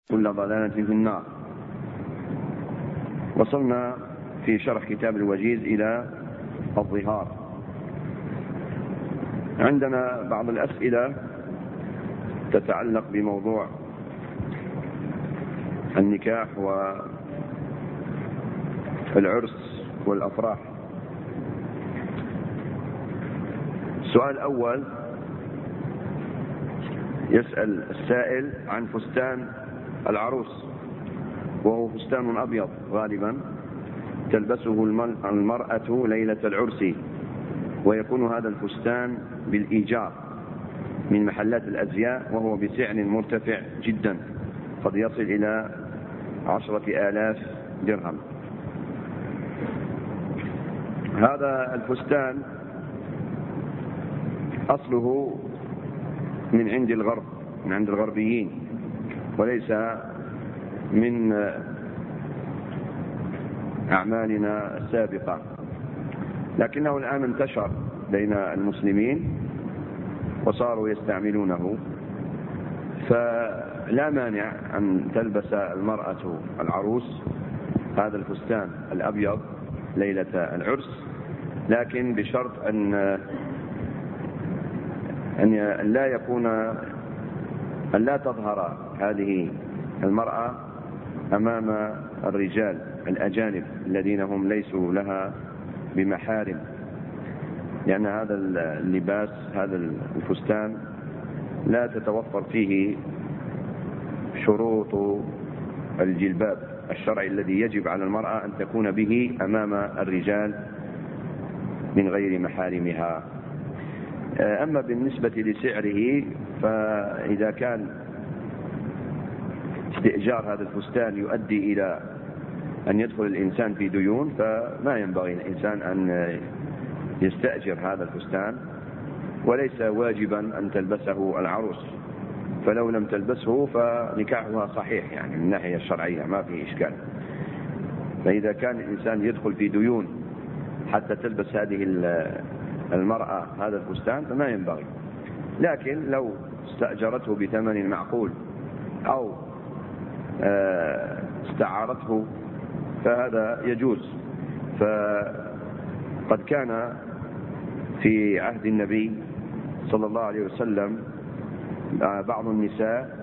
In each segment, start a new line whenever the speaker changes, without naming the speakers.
كل ضلالة في النار. وصلنا في شرح كتاب الوجيز إلى الظهار. عندنا بعض الأسئلة تتعلق بموضوع النكاح والعرس والأفراح. السؤال الأول يسأل السائل عن فستان العروس، وهو فستان أبيض غالبا تلبسه المرأة ليلة العرس، ويكون هذا الفستان بالإيجار من محلات الأزياء، وهو بسعر مرتفع جدا قد يصل إلى 10,000 درهم. هذا الفستان أصله من عند الغرب، من عند الغربيين، وليس من أعمالنا السابقة، لكنه الآن انتشر بين المسلمين وصاروا يستعملونه، فلا مانع أن تلبس المرأة العروس هذا الفستان الأبيض ليلة العرس، لكن بشرط أن لا تظهر هذه المرأة أمام الرجال الأجانب الذين هم ليسوا لها بمحارم، لأن هذا اللباس، هذا الفستان، لا تتوفر فيه شروط الجلباب الشرعي الذي يجب على المرأة أن تكون به أمام الرجال من غير محارمها. أما بالنسبة لسعره، فإذا كان استئجار هذا الفستان يؤدي إلى أن يدخل الإنسان في ديون، فما ينبغي الإنسان أن يستأجر هذا الفستان، وليس واجبا أن تلبسه العروس، فلو لم تلبسه فنكاحها صحيح يعني من الناحية الشرعية ما فيه إشكال. فإذا كان الإنسان يدخل في ديون حتى تلبس هذه المرأة هذا الفستان فما ينبغي، لكن لو استأجرته بثمن معقول أو استعارته فهذا يجوز. فقد كان في عهد النبي صلى الله عليه وسلم بعض النساء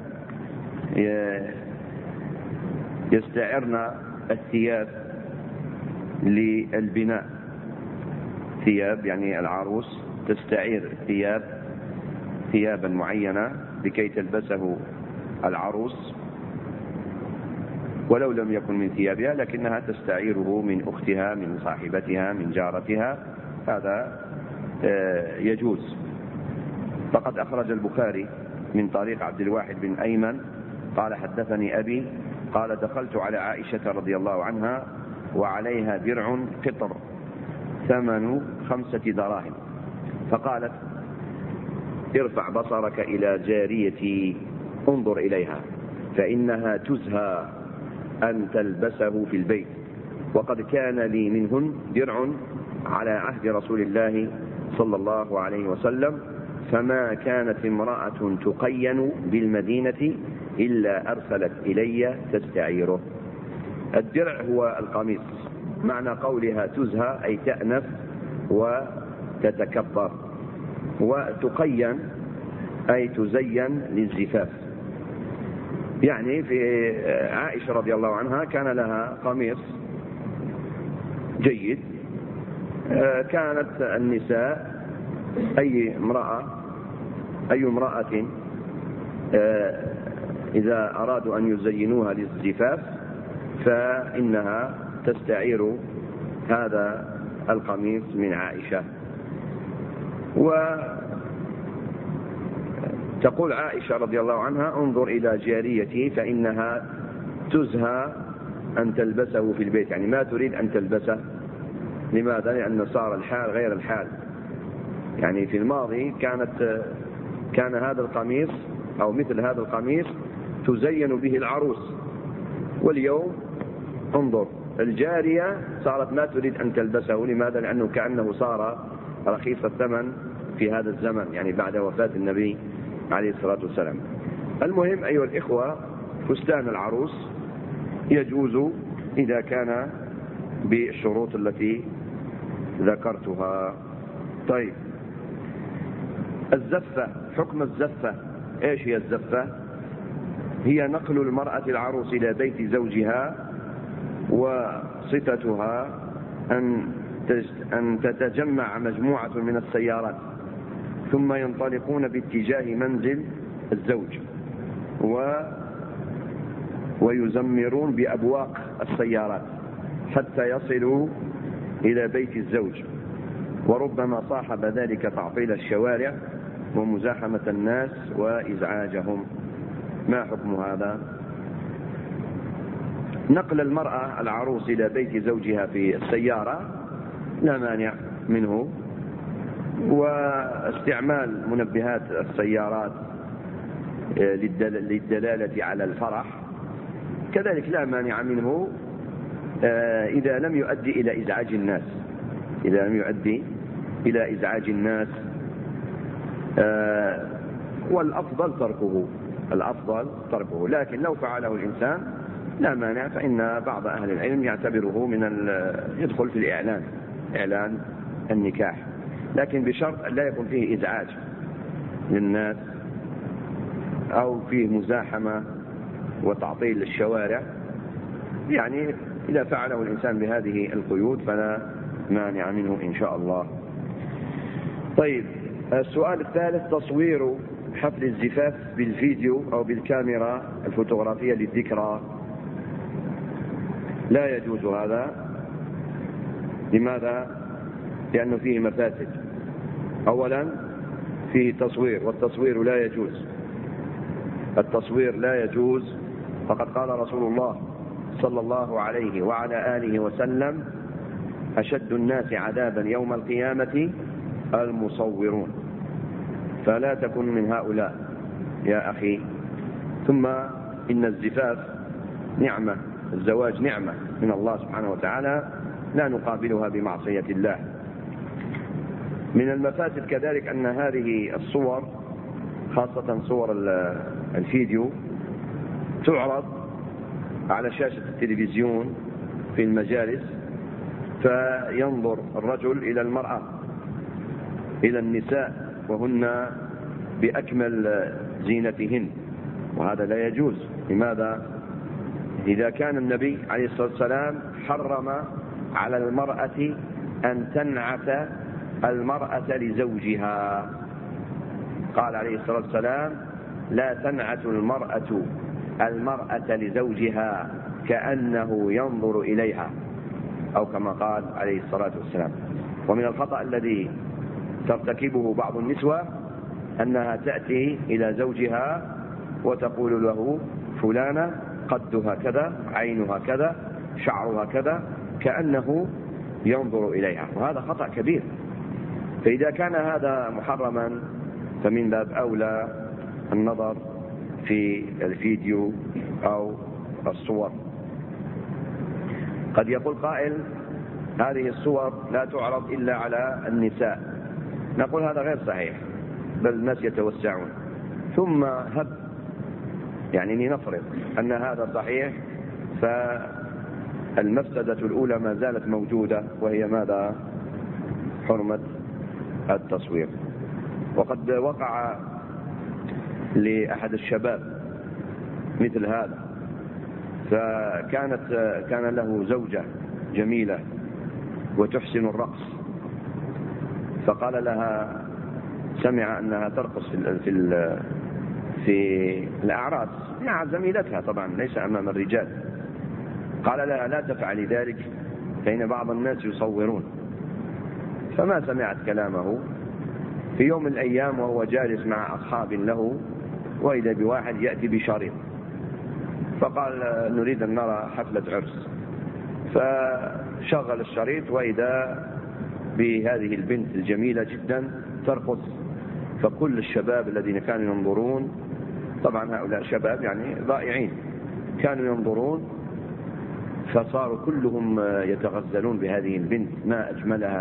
يستعرن الثياب للبناء، ثياب يعني العروس تستعير ثيابا معينة لكي تلبسه العروس، ولو لم يكن من ثيابها لكنها تستعيره من أختها، من صاحبتها، من جارتها، هذا يجوز. فقد أخرج البخاري من طريق عبد الواحد بن أيمن قال حدثني أبي قال دخلت على عائشة رضي الله عنها وعليها درع قطر ثمن 5 دراهم، فقالت ارفع بصرك إلى جاريتي انظر إليها فإنها تزهى أن تلبسه في البيت، وقد كان لي منهن درع على عهد رسول الله صلى الله عليه وسلم، فما كانت امرأة تقين بالمدينة إلا أرسلت إلي تستعيره. الدرع هو القميص، معنى قولها تزهى أي تأنف وتتكبر، وتقين أي تزين للزفاف. يعني في عائشة رضي الله عنها كان لها قميص جيد، كانت النساء أي امرأة إذا أرادوا أن يزينوها للزفاف فإنها تستعير هذا القميص من عائشة. وتقول عائشة رضي الله عنها انظر إلى جاريتي فإنها تزهى أن تلبسه في البيت، يعني ما تريد أن تلبسه. لماذا؟ لأن صار الحال غير الحال، يعني في الماضي كان هذا القميص أو مثل هذا القميص تزين به العروس، واليوم انظر الجارية صارت ما تريد أن تلبسه. لماذا؟ لأنه كأنه صار رخيص الثمن في هذا الزمن، يعني بعد وفاة النبي عليه الصلاة والسلام. المهم أيها الإخوة، فستان العروس يجوز إذا كان بالشروط التي ذكرتها. طيب، الزفة، حكم الزفة. ايش هي الزفة؟ هي نقل المرأة العروس إلى بيت زوجها، وصفتها أن تتجمع مجموعة من السيارات ثم ينطلقون باتجاه منزل الزوج ويزمرون بأبواق السيارات حتى يصلوا إلى بيت الزوج، وربما صاحب ذلك تعطيل الشوارع ومزاحمة الناس وإزعاجهم. ما حكم هذا؟ نقل المرأة العروس إلى بيت زوجها في السيارة لا مانع منه، واستعمال منبهات السيارات للدلالة على الفرح كذلك لا مانع منه إذا لم يؤدي إلى إزعاج الناس. إذا لم يؤدي إلى إزعاج الناس، والأفضل تركه، الأفضل تركه. لكن لو فعله الإنسان لا مانع، فإن بعض أهل العلم يعتبره يدخل في إعلان النكاح، لكن بشرط أن لا يكون فيه إزعاج للناس أو فيه مزاحمة وتعطيل الشوارع. يعني إذا فعله الإنسان بهذه القيود فلا مانع منه إن شاء الله. طيب، السؤال الثالث: تصوير حفل الزفاف بالفيديو أو بالكاميرا الفوتوغرافية للذكرى. لا يجوز هذا. لماذا؟ لأنه فيه مفاسد. أولا فيه تصوير، والتصوير لا يجوز. التصوير لا يجوز، فقد قال رسول الله صلى الله عليه وعلى آله وسلم: أشد الناس عذابا يوم القيامة المصورون. فلا تكن من هؤلاء يا أخي. ثم إن الزفاف نعمة، الزواج نعمة من الله سبحانه وتعالى لا نقابلها بمعصية الله. من المفاسد كذلك أن هذه الصور، خاصة صور الفيديو، تعرض على شاشة التلفزيون في المجالس، فينظر الرجل إلى المرأة، إلى النساء وهن بأكمل زينتهن، وهذا لا يجوز. لماذا؟ إذا كان النبي عليه الصلاة والسلام حرم على المرأة أن تنعت المرأة لزوجها، قال عليه الصلاة والسلام: لا تنعت المرأة لزوجها كأنه ينظر إليها، أو كما قال عليه الصلاة والسلام. ومن الخطأ الذي ترتكبه بعض النسوة أنها تأتي إلى زوجها وتقول له: فلانة قدها كذا، عينها كذا، شعرها كذا، كأنه ينظر إليها، وهذا خطأ كبير. فإذا كان هذا محرما فمن باب أولى النظر في الفيديو أو الصور. قد يقول قائل: هذه الصور لا تعرض إلا على النساء. نقول هذا غير صحيح، بل الناس يتوسعون. ثم يعني لنفرض أن هذا صحيح، فالمفسدة الأولى ما زالت موجودة، وهي ماذا؟ حرمة التصوير. وقد وقع لأحد الشباب مثل هذا، كان له زوجة جميلة وتحسن الرقص، فقال لها، سمع أنها ترقص في الأعراس مع زميلتها، طبعا ليس أمام الرجال، قال لها: لا تفعلي ذلك فإن بعض الناس يصورون. فما سمعت كلامه. في يوم من الأيام وهو جالس مع أصحاب له، وإذا بواحد يأتي بشريط، فقال: نريد أن نرى حفلة عرس. فشغل الشريط، وإذا بهذه البنت الجميلة جدا ترقص. فكل الشباب الذين كانوا ينظرون، طبعا هؤلاء شباب يعني ضائعين، كانوا ينظرون، فصاروا كلهم يتغزلون بهذه البنت: ما أجملها،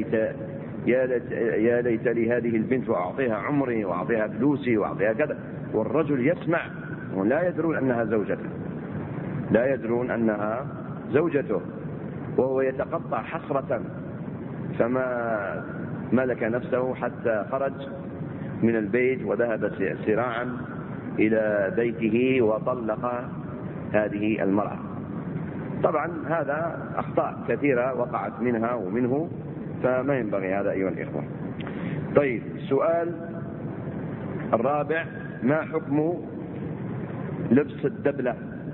يا ليت لي هذه البنت وأعطيها عمري وأعطيها فلوسي وأعطيها كذا. والرجل يسمع لا يدرون أنها زوجته، لا يدرون أنها زوجته، وهو يتقطع حسرة، فما ملك نفسه حتى خرج من البيت وذهب سراعا إلى بيته وطلق هذه المرأة. طبعا هذا أخطاء كثيرة وقعت منها ومنه، فما ينبغي هذا أيها الإخوة. طيب، السؤال الرابع: ما حكم لبس الدبلة؟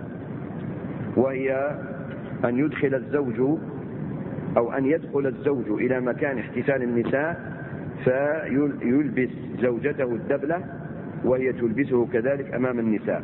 وهي أن يدخل الزوج أو أن يدخل الزوج إلى مكان احتفال النساء فيلبس زوجته الدبلة وهي تلبسه كذلك أمام النساء.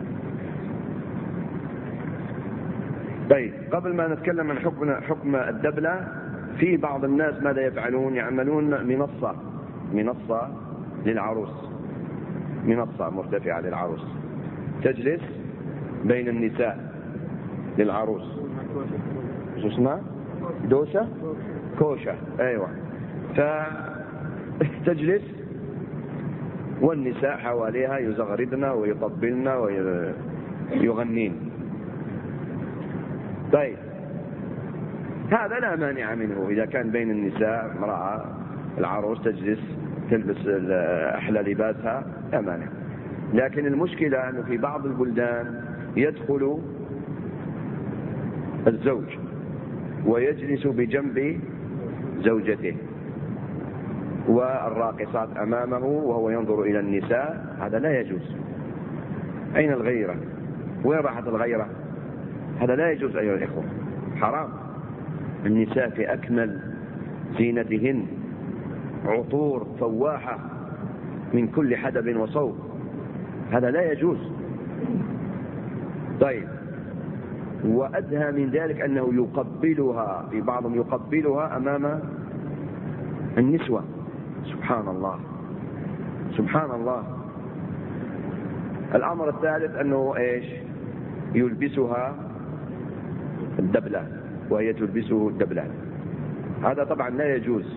طيب، قبل ما نتكلم عن حكم الدبلة، في بعض الناس ماذا يفعلون؟ يعملون منصة للعروس، منصة مرتفعة للعروس تجلس بين النساء للعروس. شو اسمها؟ دوسة؟ كوشة. أيوة. فتجلس والنساء حواليها يزغردن ويطبلن ويغنين. طيب، هذا لا مانع منه إذا كان بين النساء امرأة العروس تجلس تلبس أحلى لباسها، لا مانع. لكن المشكلة أنه في بعض البلدان يدخل الزوج ويجلس بجنب زوجته والراقصات أمامه وهو ينظر إلى النساء، هذا لا يجوز. أين الغيرة؟ وين راحت الغيرة؟ هذا لا يجوز أيها الإخوة، حرام. النساء في أكمل زينتهن، عطور فواحة من كل حدب وصوب، هذا لا يجوز. طيب، وأدهى من ذلك أنه يقبلها، في بعضهم يقبلها أمام النسوة. سبحان الله، سبحان الله. الأمر الثالث أنه إيش؟ يلبسها الدبلة وهي تلبسه الدبلة، هذا طبعا لا يجوز.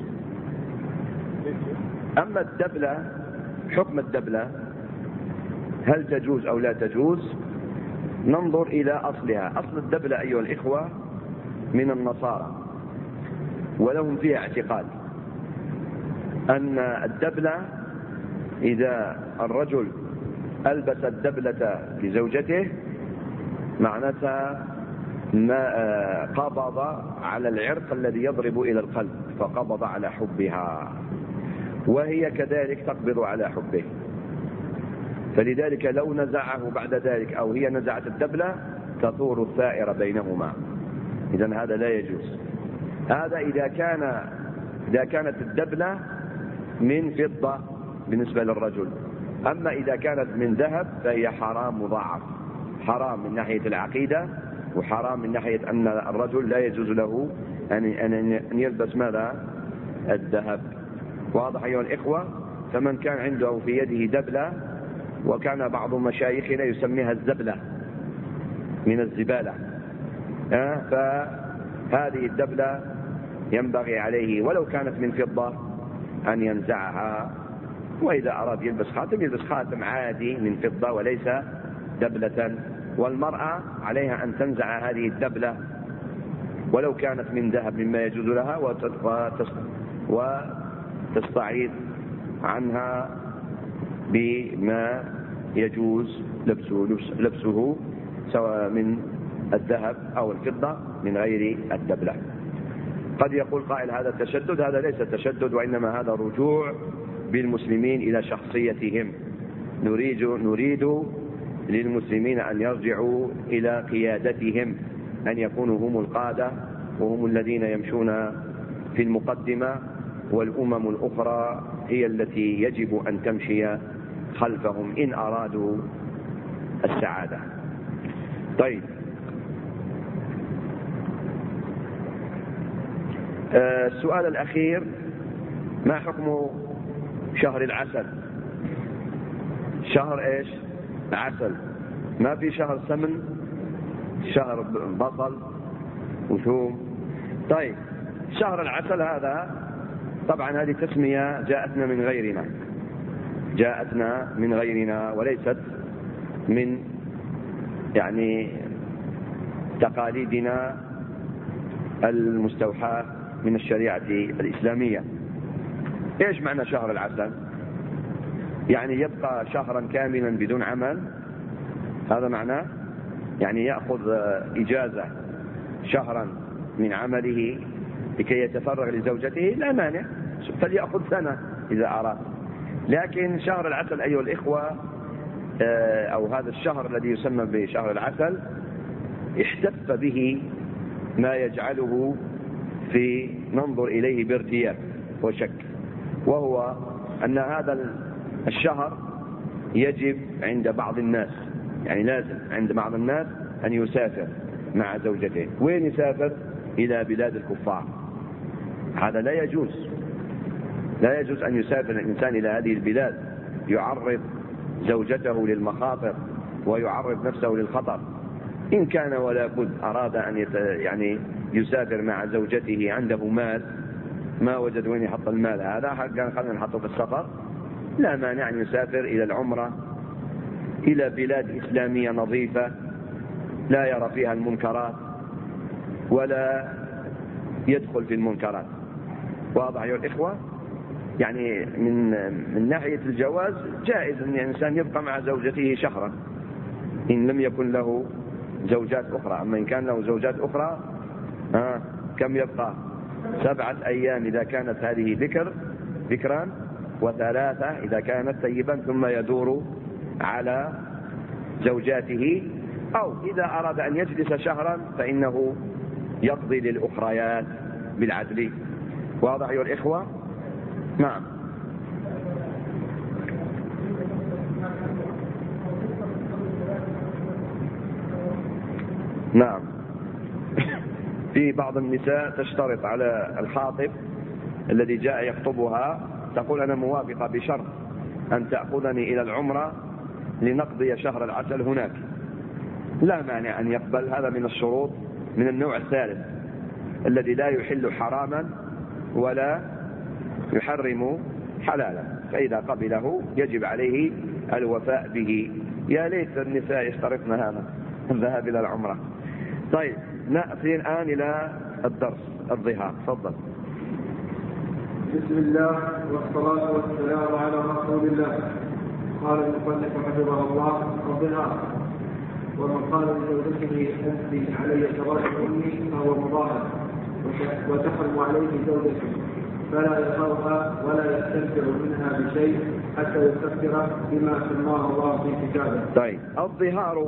أما الدبلة، حكم الدبلة هل تجوز أو لا تجوز؟ ننظر إلى أصلها. أصل الدبلة أيها الإخوة من النصارى، ولهم فيها اعتقاد أن الدبلة إذا الرجل ألبس الدبلة لزوجته معناتها ما قبض على العرق الذي يضرب إلى القلب، فقبض على حبها، وهي كذلك تقبض على حبه، فلذلك لو نزعه بعد ذلك أو هي نزعت الدبلة تثور الثائر بينهما. إذن هذا لا يجوز. هذا إذا كانت الدبلة من فضة بالنسبة للرجل. أما إذا كانت من ذهب فهي حرام مضاعف، حرام من ناحية العقيدة، وحرام من ناحية أن الرجل لا يجوز له أن يلبس ماذا؟ الذهب. واضح أيها الإخوة؟ فمن كان عنده في يده دبلة، وكان بعض مشايخنا يسميها الزبلة من الزبالة، فهذه الدبلة ينبغي عليه ولو كانت من فضة أن ينزعها، وإذا أراد يلبس خاتم يلبس خاتم عادي من فضة وليس دبلة. والمرأة عليها أن تنزع هذه الدبلة ولو كانت من ذهب مما يجوز لها، وتستعيذ عنها بما يجوز لبسه سواء من الذهب أو الفضة من غير الدبلة. قد يقول قائل هذا تشدد، هذا ليس تشدد، وإنما هذا رجوع بالمسلمين إلى شخصيتهم. نريد للمسلمين أن يرجعوا إلى قيادتهم، أن يكونوا هم القادة وهم الذين يمشون في المقدمة، والأمم الأخرى هي التي يجب أن تمشي خلفهم إن أرادوا السعادة. طيب، السؤال الأخير: ما حكم شهر العسل؟ شهر إيش؟ عسل، ما في شهر سمن، شهر بصل وثوم. طيب، شهر العسل هذا طبعا هذه تسمية جاءتنا من غيرنا وليست من يعني تقاليدنا المستوحاة من الشريعة الإسلامية. إيش معنى شهر العسل؟ يعني يبقى شهرا كاملا بدون عمل، هذا معناه؟ يعني يأخذ إجازة شهرا من عمله لكي يتفرغ لزوجته، لا مانع، فليأخذ سنة إذا أراد. لكن شهر العسل أيها الإخوة، أو هذا الشهر الذي يسمى بشهر العسل، احتف به ما يجعله ننظر إليه بارتياب وشك، وهو أن هذا الشهر يجب عند بعض الناس، يعني لازم عند بعض الناس أن يسافر مع زوجته. وين يسافر؟ إلى بلاد الكفار. هذا لا يجوز، لا يجوز أن يسافر الإنسان إلى هذه البلاد يعرض زوجته للمخاطر ويعرض نفسه للخطر. إن كان ولا بد أراد أن يعني يسافر مع زوجته، عنده مال ما وجد وين يحط المال هذا، كان خلينا نحطه في السفر، لا مانع أن يسافر إلى العمرة إلى بلاد إسلامية نظيفة لا يرى فيها المنكرات ولا يدخل في المنكرات. واضح يا الإخوة؟ يعني من ناحية الجواز جائز أن الإنسان يبقى مع زوجته شهرا إن لم يكن له زوجات أخرى. أما إن كان له زوجات أخرى كم يبقى؟ 7 أيام إذا كانت هذه ذكرا، و3 إذا كانت ثيبا، ثم يدور على زوجاته. أو إذا أراد أن يجلس شهرا فإنه يقضي للأخريات بالعدل. واضح يا الإخوة؟ نعم. نعم. في بعض النساء تشترط على الخاطب الذي جاء يخطبها، تقول أنا موافقة بشرط أن تأخذني إلى العمرة لنقضي شهر العسل هناك. لا مانع أن يقبل، هذا من الشروط من النوع الثالث الذي لا يحل حراما ولا يحرم حلالا، فإذا قبله يجب عليه الوفاء به. يا ليت النساء يشترطن هذا، الذهاب إلى العمرة. طيب نأتي الآن إلى الدرس الظهار. تفضل.
بسم الله والصلاة والسلام على رسول الله. قال المصنف حفظه الله: الظهار، ومن قال لزوجته أنت علي كراهة أمي فهو مضاهر، وتحرم عليه زوجته، فلا يقرها ولا يستنفر منها بشيء حتى يكفر بما سماه الله في كتابه.
طيب، الظهار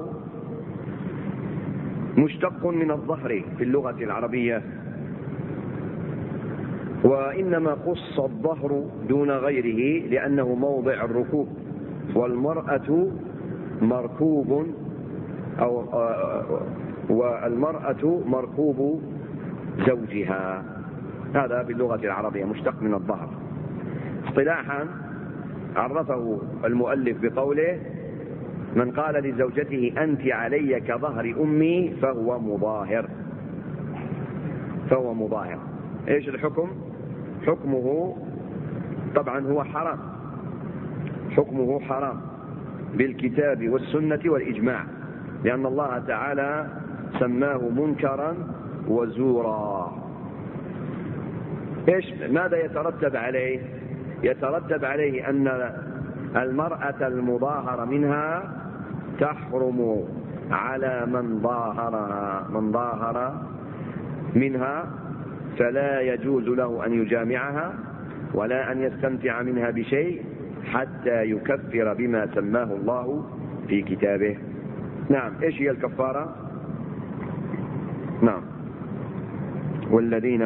مشتق من الظهر في اللغة العربية، وإنما خص الظهر دون غيره لأنه موضع الركوب، والمرأة مركوب والمرأة مركوب زوجها. هذا باللغة العربية مشتق من الظهر. اصطلاحا عرفه المؤلف بقوله: من قال لزوجته أنت علي كظهر أمي فهو مظاهر. إيش الحكم؟ حكمه طبعا هو حرام، حكمه حرام بالكتاب والسنة والإجماع، لأن الله تعالى سماه منكرا وزورا. ماذا يترتب عليه؟ يترتب عليه أن المرأة المظاهرة منها تحرم على من ظاهر منها، فلا يجوز له أن يجامعها ولا أن يستمتع منها بشيء حتى يكفر بما سماه الله في كتابه. نعم. إيش هي الكفارة؟ نعم. والذين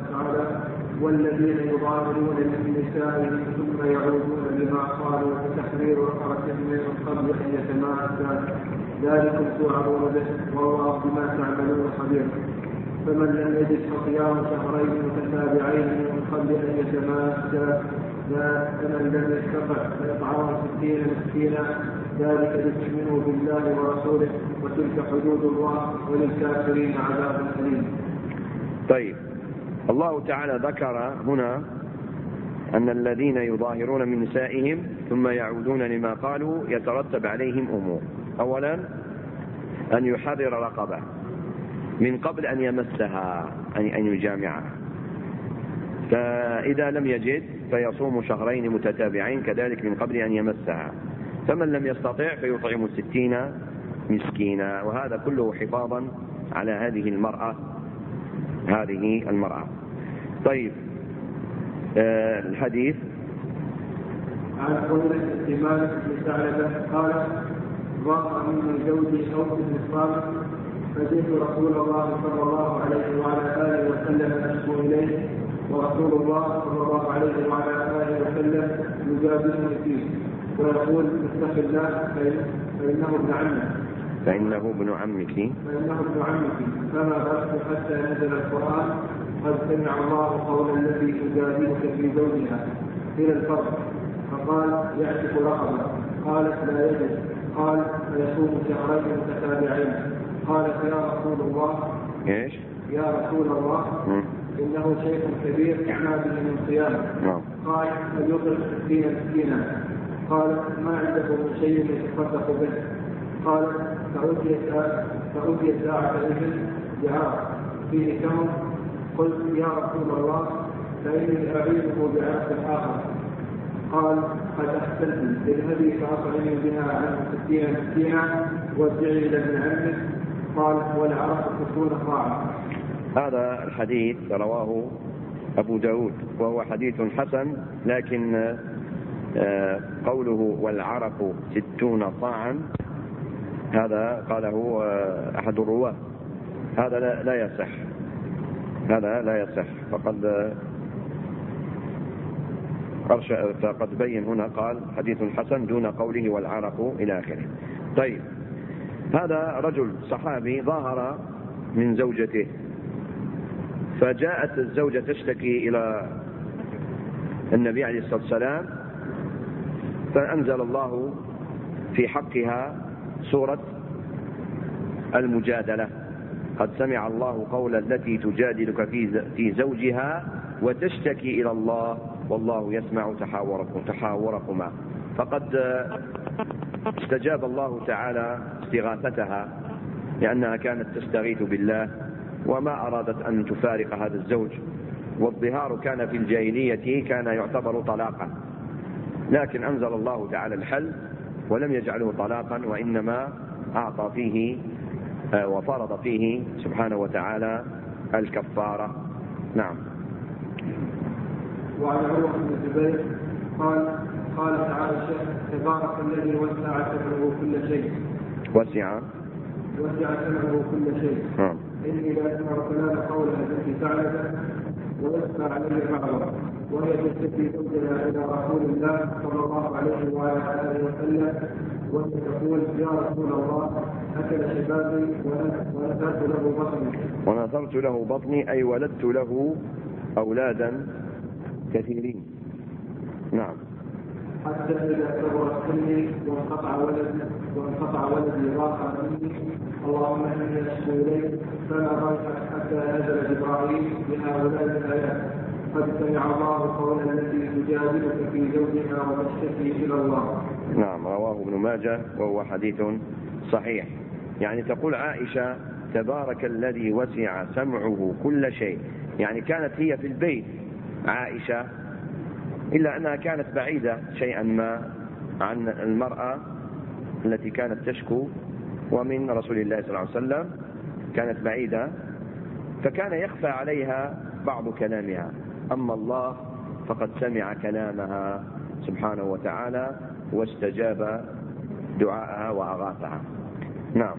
يظاهرون من نسائهم ثم يعودون لما قالوا فتحرير رقبة من قبل أن يتماسا، ذلكم توعظون به والله بما تعملون خبير. فمن لم يجد فصيام شهرين متتابعين من قبل أن يتماسا، فمن لم يستطع فإطعام 60 مسكينا، ذلك لتؤمنوا بالله ورسوله، وتلك حدود الله، وللكافرين عذاب أليم.
طيب، الله تعالى ذكر هنا أن الذين يظاهرون من نسائهم ثم يعودون لما قالوا يترتب عليهم أمور. أولا أن يحرر رقبة من قبل أن يمسها أن يجامعها، فإذا لم يجد فيصوم شهرين متتابعين كذلك من قبل أن يمسها، فمن لم يستطع فيطعم 60 مسكينا، وهذا كله حفاظا على هذه المرأة. طيب، الحديث
عن قولة مالك بن ثعلبة قال: ضاق مني زوجي أوس بن الصامت، فجئت رسول الله صلى الله عليه وعلى آله وسلم أشكو إليه، ورسول الله صلى الله عليه وعلى آله وسلم يجادلني فيه ويقول: اتق الله فإنه ابن عمك. فما بلغت حتى نزل القرآن: قد سمع الله قول التي تجادلك في زوجها إلى الفرق. فقال: يعتق رقبة. قالت: لا يجد. قال: فيصوم شهرين متتابعين. قالت: يا رسول الله إنه شيخ كبير ما به من صيام. قال: فليطعم 60 مسكينا. قالت: ما عنده من شيء يتصدق به. قال: فأتي ساعة إذن بعرق فيه تمر. قلت: يا رسول الله فإني أعيده بعرق آخر. قال: قد أحسنت، اذهبي فأطعمي بها عن 60 مسكينا وارجعي إلى ابن عمك. قال: والعرق 60 صاعا.
هذا الحديث رواه أبو داود وهو حديث حسن، لكن قوله والعرق 60 صاعا هذا قاله أحد الرواة، هذا لا يصح، فقد بين هنا قال حديث حسن دون قوله والعرق إلى آخره. طيب، هذا رجل صحابي ظاهر من زوجته، فجاءت الزوجة تشتكي إلى النبي عليه الصلاة والسلام، فأنزل الله في حقها سورة المجادلة: قد سمع الله قول التي تجادلك في زوجها وتشتكي إلى الله والله يسمع تحاوركما. فقد استجاب الله تعالى استغاثتها لأنها كانت تستغيث بالله وما أرادت أن تفارق هذا الزوج، والظهار كان في الجاهلية كان يعتبر طلاقا، لكن أنزل الله تعالى الحل ولم يجعله طلاقا، وإنما أعطى فيه وفرض فيه سبحانه وتعالى الكفارة. نعم.
وعن عروة بن الزبير قال تعالى: تبارك الذي وسع سمعه كل شيء.
وسع
سمعه كل شيء. إني لا أسمع كلام قولها التي تعلم ويسمع علي معه، وهي تشتكي زوجها إلى رسول الله صلى الله عليه وعلى آله وسلم وهي تقول: يا رسول الله أكل شبابي
ونثرت له بطني أي ولدت له أولادا كثيرين. نعم.
حتى إذا كبر سني وانقطع ولدي راحة مني، اللهم إني أشكو إليك. فما ضيقت حتى نزل جبرائيل بهؤلاء الآيات: قد سمع الله قول التي تجادلك في زوجها وتشتكي إلى الله.
نعم، رواه ابن ماجه وهو حديث صحيح. يعني تقول عائشة: تبارك الذي وسع سمعه كل شيء، يعني كانت هي في البيت عائشة، إلا أنها كانت بعيدة شيئا ما عن المرأة التي كانت تشكو، ومن رسول الله صلى الله عليه وسلم كانت بعيدة، فكان يخفى عليها بعض كلامها، أما الله فقد سمع كلامها سبحانه وتعالى واستجاب دعاءها وأغاثها. نعم.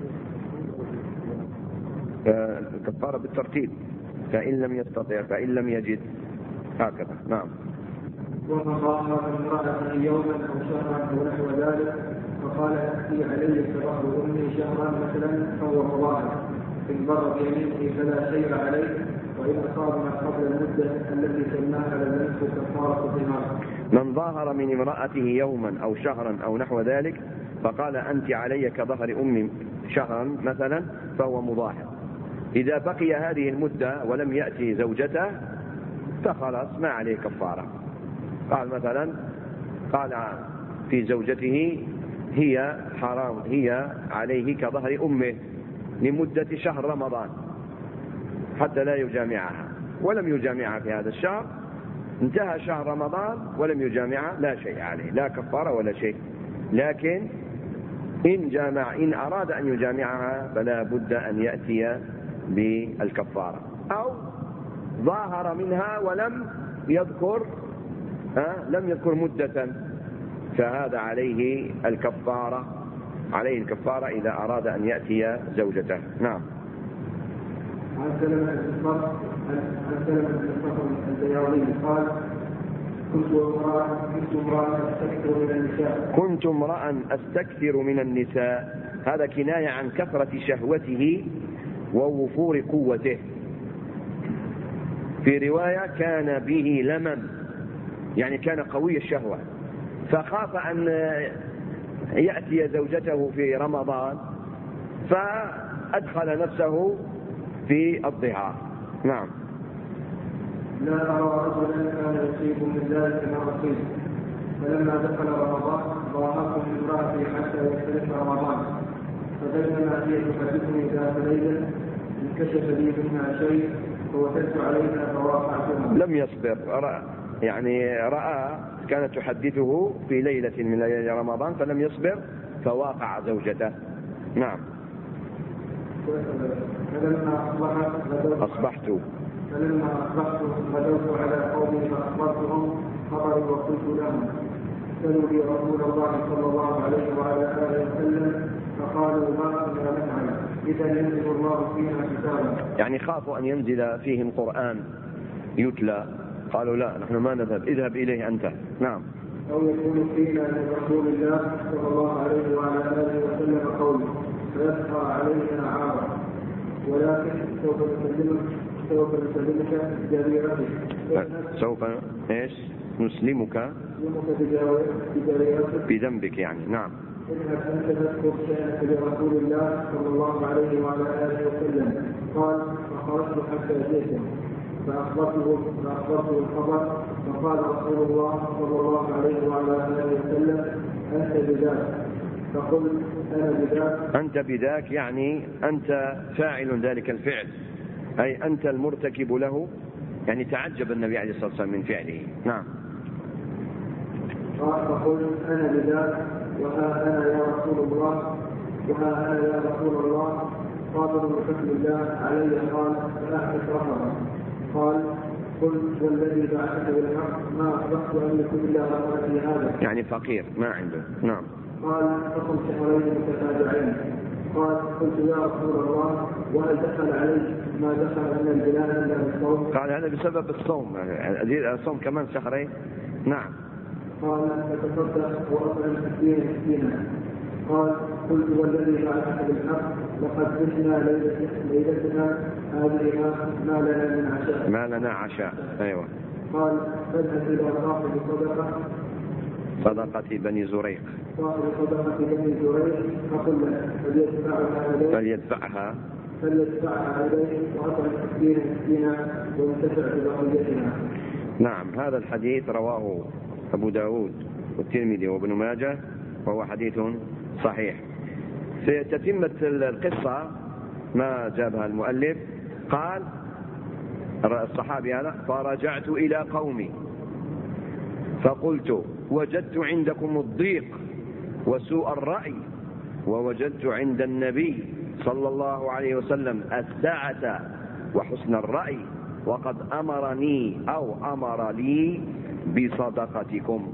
الكفارة بالترتيب: فإن لم يستطع، فإن لم يجد، هكذا. نعم.
ومن ظاهر امرأته يوما أو شهرا أو نحو ذلك فقال: أتي علي كظهر أمي شهرا مثلا فهو مظاهر، إن بر بيمينه فلا شيء عليه، وإن أصاب ما قبل المدة التي سماها لم يكن كفارة الظهار.
من ظاهر من امرأته يوما أو شهرا أو نحو ذلك فقال: أنت علي كظهر أمي شهرا مثلا فهو مظاهر. إذا بقي هذه المدة ولم يأتي زوجته فخلاص ما عليه كفارة. قال مثلا في زوجته: هي حرام، هي عليه كظهر أمه لمدة شهر رمضان حتى لا يجامعها، ولم يجامعها في هذا الشهر، انتهى شهر رمضان ولم يجامعها، لا شيء عليه، لا كفارة ولا شيء. لكن إن أراد أن يجامعها فلا بد أن يأتي بالكفارة، أو ظاهر منها ولم يذكر مدة، فهذا عليه الكفارة إذا أراد أن يأتي زوجته. نعم.
عن سلمة بن الصخر البياضي قال:
كنت امرأ أستكثر من النساء. هذا كناية عن كثرة شهوته ووفور قوته. في رواية كان به لمم، يعني كان قوي الشهوة، فخاف أن يأتي زوجته في رمضان فأدخل نفسه في الظهار. نعم.
لا أرى رجلا كان يصيب من ذلك ما أصيب، فلما دخل رمضان ضاعته من امرأتي حتى يختلف رمضان، فبينما هي تحدثني ذات ليلة انكشف لي منها شيء فوجدت عليها فواقعتها.
لم يصبر، يعني رأى كانت تحدثه في ليلة من ليالي رمضان فلم يصبر فواقع زوجته. نعم.
فلما أصبحت غدوت على قومي فأخبرتهم خبري وقلت لهم: سألوا لي رسول الله صلى الله عليه وعلى آله وسلم، فقالوا: ما كنا نفعل إذا ينزل الله فينا كتابا.
يعني خافوا أن ينزل فيهم قرآن يتلى، قالوا: لا، نحن ما نذهب، اذهب إليه أنت. نعم.
أو يكون فينا من رسول الله صلى الله عليه وعلى آله وسلم قوله فيبقى علينا عارا، ولكن سوف نسلمك بجريرتك.
سوف نسلمك بذنبك، يعني. نعم.
إنك أنت تذكر شأنك لرسول الله صلى الله عليه وعلى آله وسلم. قال: فخرجت حتى جئته فأخبرته الخبر، فقال رسول الله صلى الله عليه وعلى آله وسلم: أنت بذاك. فقلت: أنا بذاك.
أنت بذاك يعني أنت فاعل ذلك الفعل، أي أنت المرتكب له، يعني تعجب النبي عليه الصلاة والسلام من فعله. نعم.
فقلت: أنا بذاك، وها أنا يا رسول الله قابل بحكم الله علي. قال: فأحدث رحمه. قال: قلت: والذي بعثك بالحق ما أصبحت أملك إلا رحمتي هذا، يعني
فقير ما عنده. نعم.
قال: فصم شهرين متتابعين. قال: قلت: يا رسول الله وهل دخل عليك ما دخل من البلاد إلا بالصوم؟
قال: هذا بسبب الصوم، الصوم كمان شهرين. نعم.
قال: فتصدق وأطعم 60 مسكينا. قال: قلت: والذي بعثك بالحق لقد بتنا ليلتنا هذه ما لنا عشاء.
أيوة.
قال: فاذهب إلى صاحب
صدقة بني زريق
فقل له
فليدفعها
إليه وأطعم 60 مسكينا وانتفع ببقيتها.
نعم. هذا الحديث رواه أبو داود والترمذي وابن ماجه، وهو حديث صحيح. في تتمة القصة ما جابها المؤلف، قال الصحابي هذا: فرجعت إلى قومي فقلت: وجدت عندكم الضيق وسوء الرأي، ووجدت عند النبي صلى الله عليه وسلم السعة وحسن الرأي، وقد أمر لي بصدقتكم.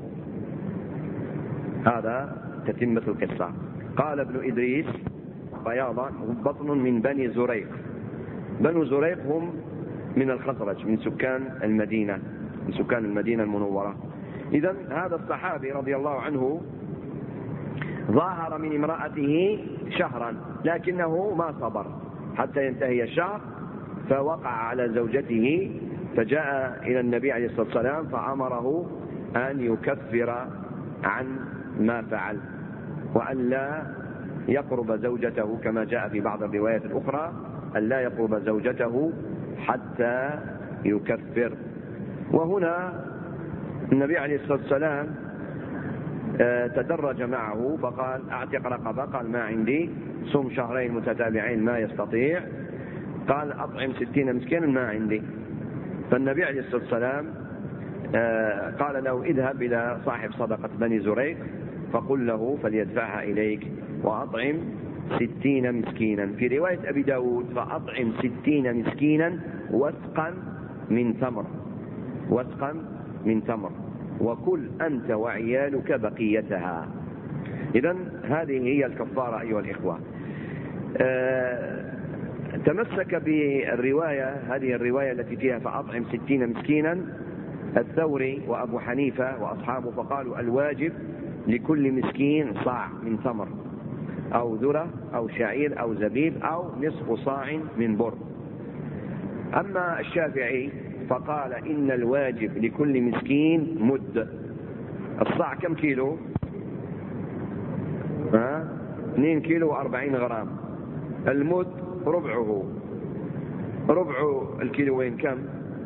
هذا تتمة القصة. قال ابن إدريس: بياضا بطن من بني زريق. بنو زريق هم من الخزرج، من سكان المدينة المنورة. إذن هذا الصحابي رضي الله عنه ظاهر من امرأته شهرا، لكنه ما صبر حتى ينتهي الشهر، فوقع على زوجته، فجاء إلى النبي عليه الصلاة والسلام فأمره أن يكفر عن ما فعل، وأن لا يقرب زوجته، كما جاء في بعض الروايات الأخرى أن لا يقرب زوجته حتى يكفر. وهنا النبي عليه الصلاة والسلام تدرج معه فقال اعتق رقبة، قال ما عندي. صم شهرين متتابعين، ما يستطيع. قال أطعم 60 مسكينا، ما عندي. فالنبي عليه الصلاة والسلام قال له اذهب إلى صاحب صدقة بني زريق فقل له فليدفعها إليك وأطعم 60 مسكينا. في رواية أبي داود فأطعم 60 مسكينا وسقا من تمر، وسقا من تمر، وكل أنت وعيالك بقيتها. إذن هذه هي الكفارة أيها الإخوة. تمسك بالرواية، هذه الرواية التي فيها فأطعم 60 مسكينا، الثوري وأبو حنيفة وأصحابه، فقالوا الواجب لكل مسكين صاع من تمر أو ذرة أو شعير أو زبيب أو نصف صاع من بر. أما الشافعي فقال إن الواجب لكل مسكين مد. الصاع كم كيلو؟ 2 كيلو و40 غرام. المد ربعه، ربع الكيلوين كم؟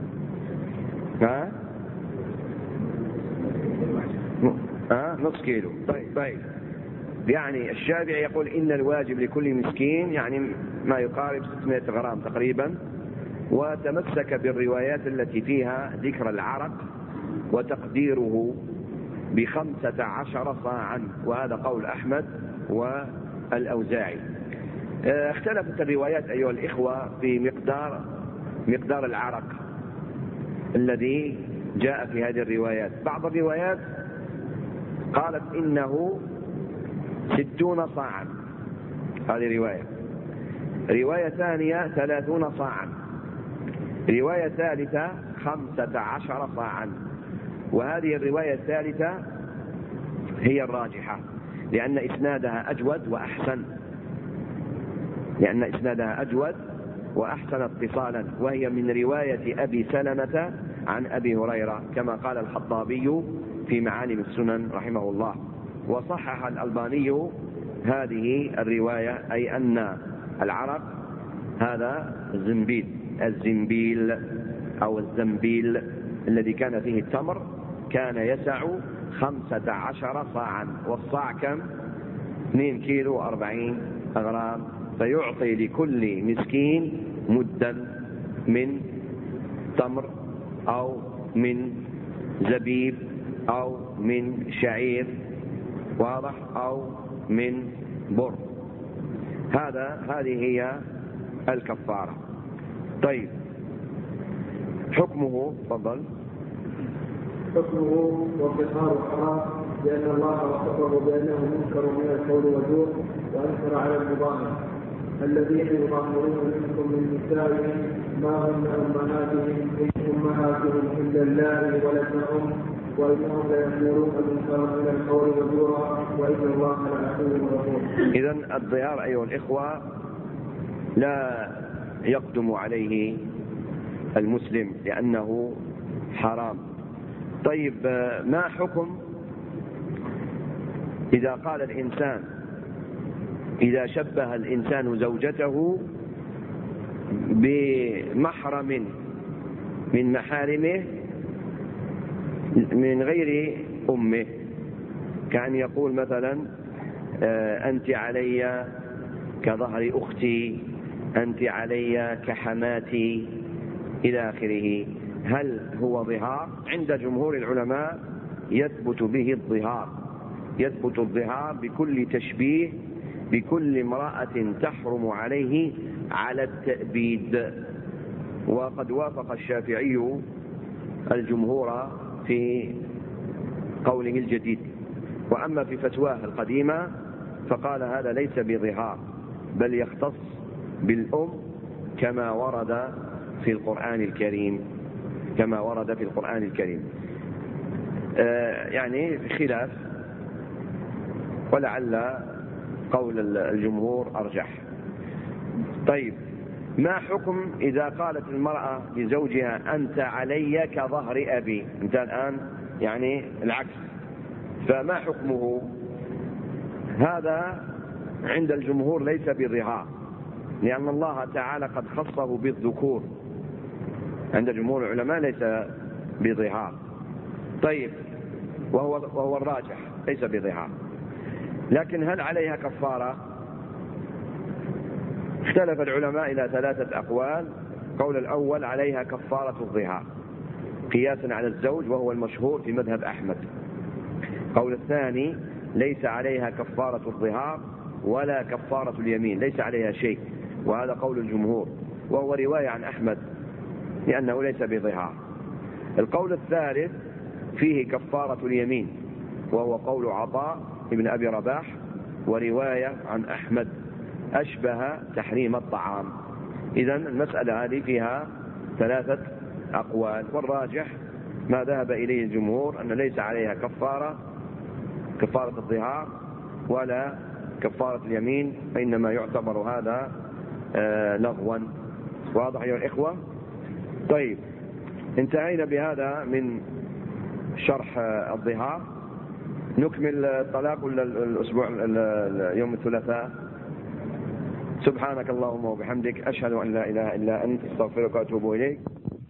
نصف كيلو. طيب يعني الشافعي يقول إن الواجب لكل مسكين يعني ما يقارب 600 غرام تقريبا، وتمسك بالروايات التي فيها ذكر العرق وتقديره ب15 صاعا، وهذا قول أحمد والأوزاعي. اختلفت الروايات أيها الإخوة في مقدار العرق الذي جاء في هذه الروايات. بعض الروايات قالت إنه 60 صاعا، هذه رواية ثانية 30 صاعا، رواية ثالثة 15 صاعا، وهذه الرواية الثالثة هي الراجحة لأن إسنادها أجود وأحسن اتصالا، وهي من رواية أبي سلمة عن أبي هريرة كما قال الخطابي في معالم السنن رحمه الله. وصحح الألباني هذه الرواية، أي أن العرق هذا الزنبيل أو الزنبيل الذي كان فيه التمر كان يسع 15 صاعا، والصاع كم؟ 2 كيلو و40 غرام، فيعطي لكل مسكين مدا من تمر أو من زبيب أو من شعير، واضح، أو من بر. هذه هي الكفارة. طيب حكمه، تفضل.
حكمه والقصار حرام، لأن الله وصفه بأنه منكر من القول والزور، وأنكر على المظاهر الذين يظاهرون منكم من نسائهم ما هن أمهاتهم إلا اللائي ولدنهم، وإنهم ليأمرون بالمنكر من القول والزور، وإن الله لعفو غفور.
إذن الظهار أيها الإخوة لا يقدم عليه المسلم لأنه حرام. طيب ما حكم إذا قال الإنسان، إذا شبه الإنسان زوجته بمحرم من محارمه من غير أمه، كأن يقول مثلا أنت علي كظهر أختي، أنت علي كحماتي إلى آخره، هل هو ظهار؟ عند جمهور العلماء يثبت به الظهار، يثبت الظهار بكل تشبيه بكل امرأة تحرم عليه على التأبيد. وقد وافق الشافعي الجمهور في قوله الجديد، وأما في فتواه القديمة فقال هذا ليس بظهار بل يختص بالأم كما ورد في القرآن الكريم، يعني خلاف، ولعل قول الجمهور أرجح. طيب ما حكم إذا قالت المرأة لزوجها أنت علي كظهر أبي، أنت الآن يعني العكس، فما حكمه؟ هذا عند الجمهور ليس بظهار، لأن الله تعالى قد خصه بالذكور، عند جمهور العلماء ليس بظهار. طيب وهو الراجح، ليس بظهار. لكن هل عليها كفارة؟ اختلف العلماء إلى 3 أقوال. قول الأول عليها كفارة الظهار قياسا على الزوج، وهو المشهور في مذهب أحمد. قول الثاني ليس عليها كفارة الظهار ولا كفارة اليمين، ليس عليها شيء، وهذا قول الجمهور، وهو رواية عن أحمد لأنه ليس بظهار. القول الثالث فيه كفارة اليمين، وهو قول عطاء ابن أبي رباح ورواية عن أحمد، أشبه تحريم الطعام. إذن المسألة هذه فيها 3 أقوال، والراجح ما ذهب إليه الجمهور أن ليس عليها كفارة الظهار ولا كفارة اليمين، فإنما يعتبر هذا لغوا. واضح أيها الإخوة؟ طيب، انتهينا بهذا من شرح الظهار. نكمل الطلاق الأسبوع يوم الثلاثاء. سبحانك اللهم وبحمدك، أشهد أن لا إله إلا أنت، استغفرك وأتوب إليك.